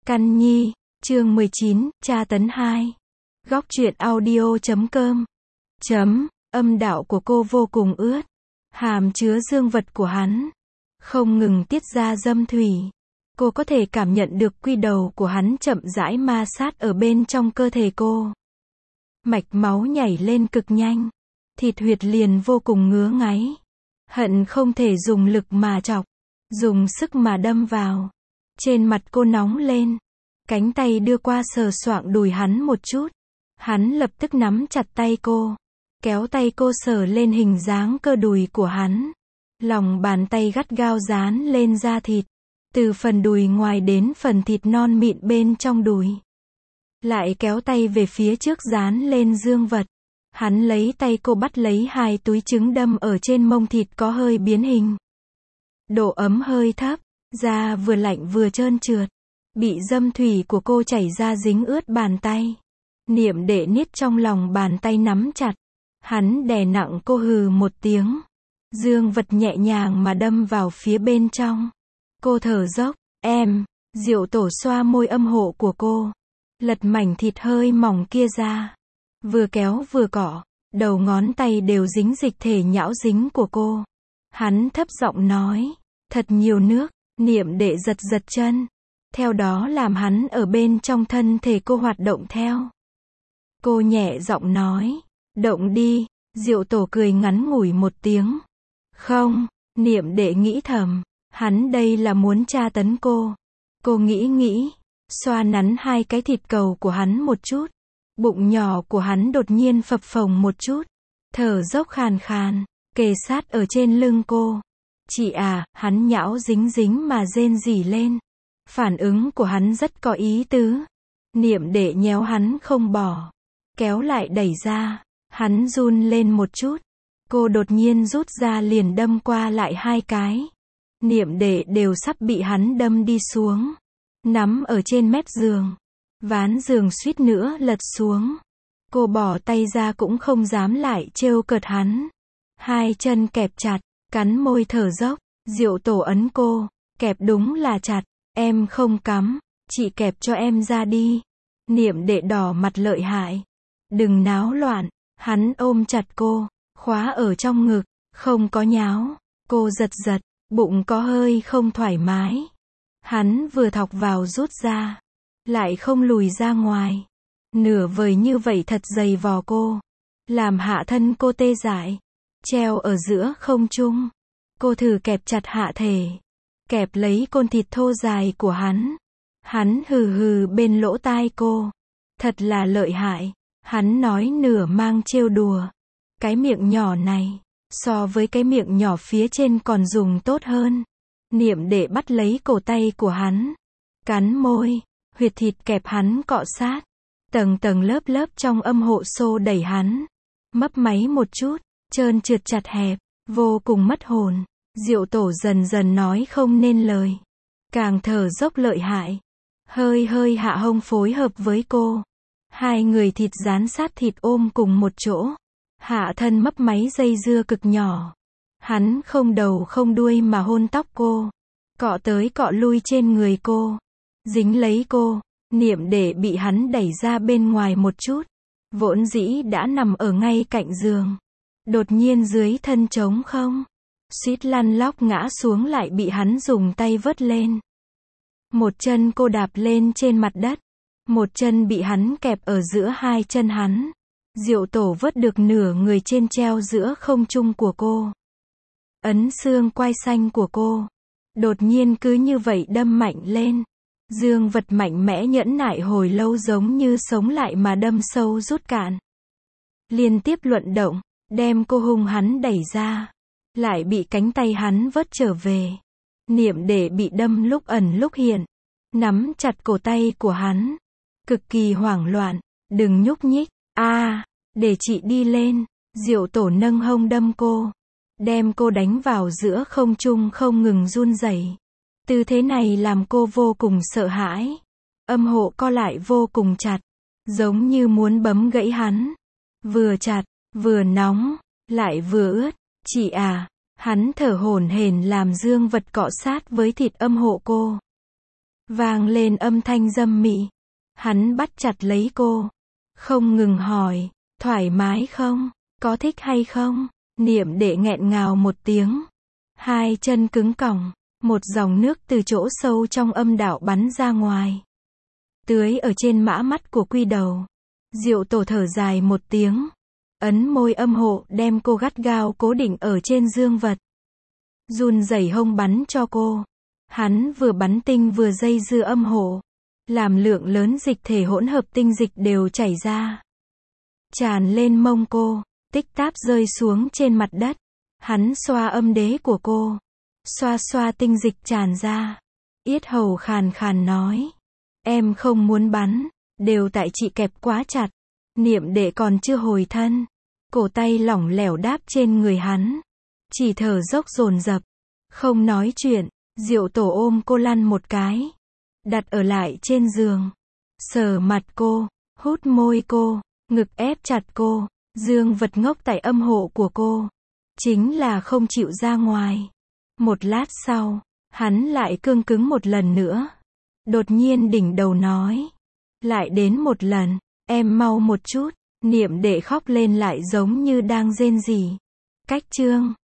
Căn Nhi, chương 19, tra tấn 2. Góc truyện audio.com. Âm đạo của cô vô cùng ướt. Hàm chứa dương vật của hắn. Không ngừng tiết ra dâm thủy. Cô có thể cảm nhận được quy đầu của hắn chậm rãi ma sát ở bên trong cơ thể cô. Mạch máu nhảy lên cực nhanh. Thịt huyệt liền vô cùng ngứa ngáy. Hận không thể dùng lực mà chọc. Dùng sức mà đâm vào. Trên mặt cô nóng lên. Cánh tay đưa qua sờ soạng đùi hắn một chút. Hắn lập tức nắm chặt tay cô. Kéo tay cô sờ lên hình dáng cơ đùi của hắn. Lòng bàn tay gắt gao dán lên da thịt. Từ phần đùi ngoài đến phần thịt non mịn bên trong đùi. Lại kéo tay về phía trước dán lên dương vật. Hắn lấy tay cô bắt lấy hai túi trứng đâm ở trên mông thịt có hơi biến hình. Độ ấm hơi thấp. Da vừa lạnh vừa trơn trượt. Bị dâm thủy của cô chảy ra dính ướt bàn tay. Niệm đệ niết trong lòng bàn tay nắm chặt. Hắn đè nặng cô hừ một tiếng. Dương vật nhẹ nhàng mà đâm vào phía bên trong. Cô thở dốc. Em. Diệu Tổ xoa môi âm hộ của cô. Lật mảnh thịt hơi mỏng kia ra. Vừa kéo vừa cọ. Đầu ngón tay đều dính dịch thể nhão dính của cô. Hắn thấp giọng nói. Thật nhiều nước. Niệm đệ giật giật chân. Theo đó làm hắn ở bên trong thân thể cô hoạt động theo. Cô nhẹ giọng nói. Động đi. Diệu Tổ cười ngắn ngủi một tiếng. Không. Niệm đệ nghĩ thầm. Hắn đây là muốn tra tấn cô. Cô nghĩ. Xoa nắn hai cái thịt cầu của hắn một chút. Bụng nhỏ của hắn đột nhiên phập phồng một chút. Thở dốc khàn khàn. Kề sát ở trên lưng cô. Chị à, hắn nhão dính mà rên rỉ lên. Phản ứng của hắn rất có ý tứ. Niệm đệ nhéo hắn không bỏ. Kéo lại đẩy ra. Hắn run lên một chút. Cô đột nhiên rút ra liền đâm qua lại hai cái. Niệm đệ đều sắp bị hắn đâm đi xuống. Nắm ở trên mép giường. Ván giường suýt nữa lật xuống. Cô bỏ tay ra cũng không dám lại trêu cợt hắn. Hai chân kẹp chặt. Cắn môi thở dốc. Diệu Tổ ấn cô. Kẹp đúng là chặt. Em không cắm. Chị kẹp cho em ra đi. Niệm đệ đỏ mặt lợi hại. Đừng náo loạn. Hắn ôm chặt cô. Khóa ở trong ngực. Không có nháo. Cô giật. Bụng có hơi không thoải mái. Hắn vừa thọc vào rút ra. Lại không lùi ra ngoài. Nửa vời như vậy thật dày vò cô. Làm hạ thân cô tê dại. Treo ở giữa không trung. Cô thử kẹp chặt hạ thể. Kẹp lấy côn thịt thô dài của hắn. Hắn hừ bên lỗ tai cô. Thật là lợi hại. Hắn nói nửa mang trêu đùa. Cái miệng nhỏ này. So với cái miệng nhỏ phía trên còn dùng tốt hơn. Niệm đệ bắt lấy cổ tay của hắn. Cắn môi. Huyệt thịt kẹp hắn cọ sát. Tầng lớp trong âm hộ xô đẩy hắn. Mấp máy một chút. Trơn trượt chặt hẹp. Vô cùng mất hồn. Diệu Tổ dần nói không nên lời. Càng thở dốc lợi hại. Hơi hạ hông phối hợp với cô. Hai người thịt dán sát thịt ôm cùng một chỗ. Hạ thân mấp máy dây dưa cực nhỏ. Hắn không đầu không đuôi mà hôn tóc cô. Cọ tới cọ lui trên người cô. Dính lấy cô. Niệm đệ bị hắn đẩy ra bên ngoài một chút. Vốn dĩ đã nằm ở ngay cạnh giường. Đột nhiên dưới thân trống không. Suýt lăn lóc ngã xuống lại bị hắn dùng tay vớt lên. Một chân cô đạp lên trên mặt đất. Một chân bị hắn kẹp ở giữa hai chân hắn. Diệu Tổ vớt được nửa người trên treo giữa không trung của cô. Ấn xương quai xanh của cô. Đột nhiên cứ như vậy đâm mạnh lên. Dương vật mạnh mẽ nhẫn nại hồi lâu giống như sống lại mà đâm sâu rút cạn. Liên tiếp luận động. Đem cô hung hắn đẩy ra. Lại bị cánh tay hắn vớt trở về. Niệm đệ bị đâm lúc ẩn lúc hiện. Nắm chặt cổ tay của hắn. Cực kỳ hoảng loạn. Đừng nhúc nhích. Để chị đi lên. Diệu Tổ nâng hông đâm cô. Đem cô đánh vào giữa không trung không ngừng run rẩy. Tư thế này làm cô vô cùng sợ hãi. Âm hộ co lại vô cùng chặt. Giống như muốn bấm gãy hắn. Vừa chặt, vừa nóng, lại vừa ướt. Chị à. Hắn thở hổn hển làm dương vật cọ sát với thịt âm hộ cô. Vang lên âm thanh dâm mị. Hắn bắt chặt lấy cô. Không ngừng hỏi, thoải mái không? Có thích hay không? Niệm đệ nghẹn ngào một tiếng. Hai chân cứng cỏng. Một dòng nước từ chỗ sâu trong âm đạo bắn ra ngoài. Tưới ở trên mã mắt của quy đầu. Diệu Tổ thở dài một tiếng. Ấn môi âm hộ đem cô gắt gao cố định ở trên dương vật. Run rẩy hông bắn cho cô. Hắn vừa bắn tinh vừa dây dưa âm hộ. Làm lượng lớn dịch thể hỗn hợp tinh dịch đều chảy ra. Tràn lên mông cô. Tích táp rơi xuống trên mặt đất. Hắn xoa âm đế của cô. Xoa xoa tinh dịch tràn ra. Yết hầu khàn khàn nói. Em không muốn bắn. Đều tại chị kẹp quá chặt. Niệm đệ còn chưa hồi thân. Cổ tay lỏng lẻo đáp trên người hắn. Chỉ thở dốc dồn dập. Không nói chuyện. Diệu Tổ ôm cô lăn một cái. Đặt ở lại trên giường. Sờ mặt cô. Hút môi cô. Ngực ép chặt cô. Dương vật ngốc tại âm hộ của cô. Chính là không chịu ra ngoài. Một lát sau. Hắn lại cương cứng một lần nữa. Đột nhiên đỉnh đầu nói. Lại đến một lần. Em mau một chút. Niệm đệ khóc lên lại giống như đang rên rỉ. Cách chương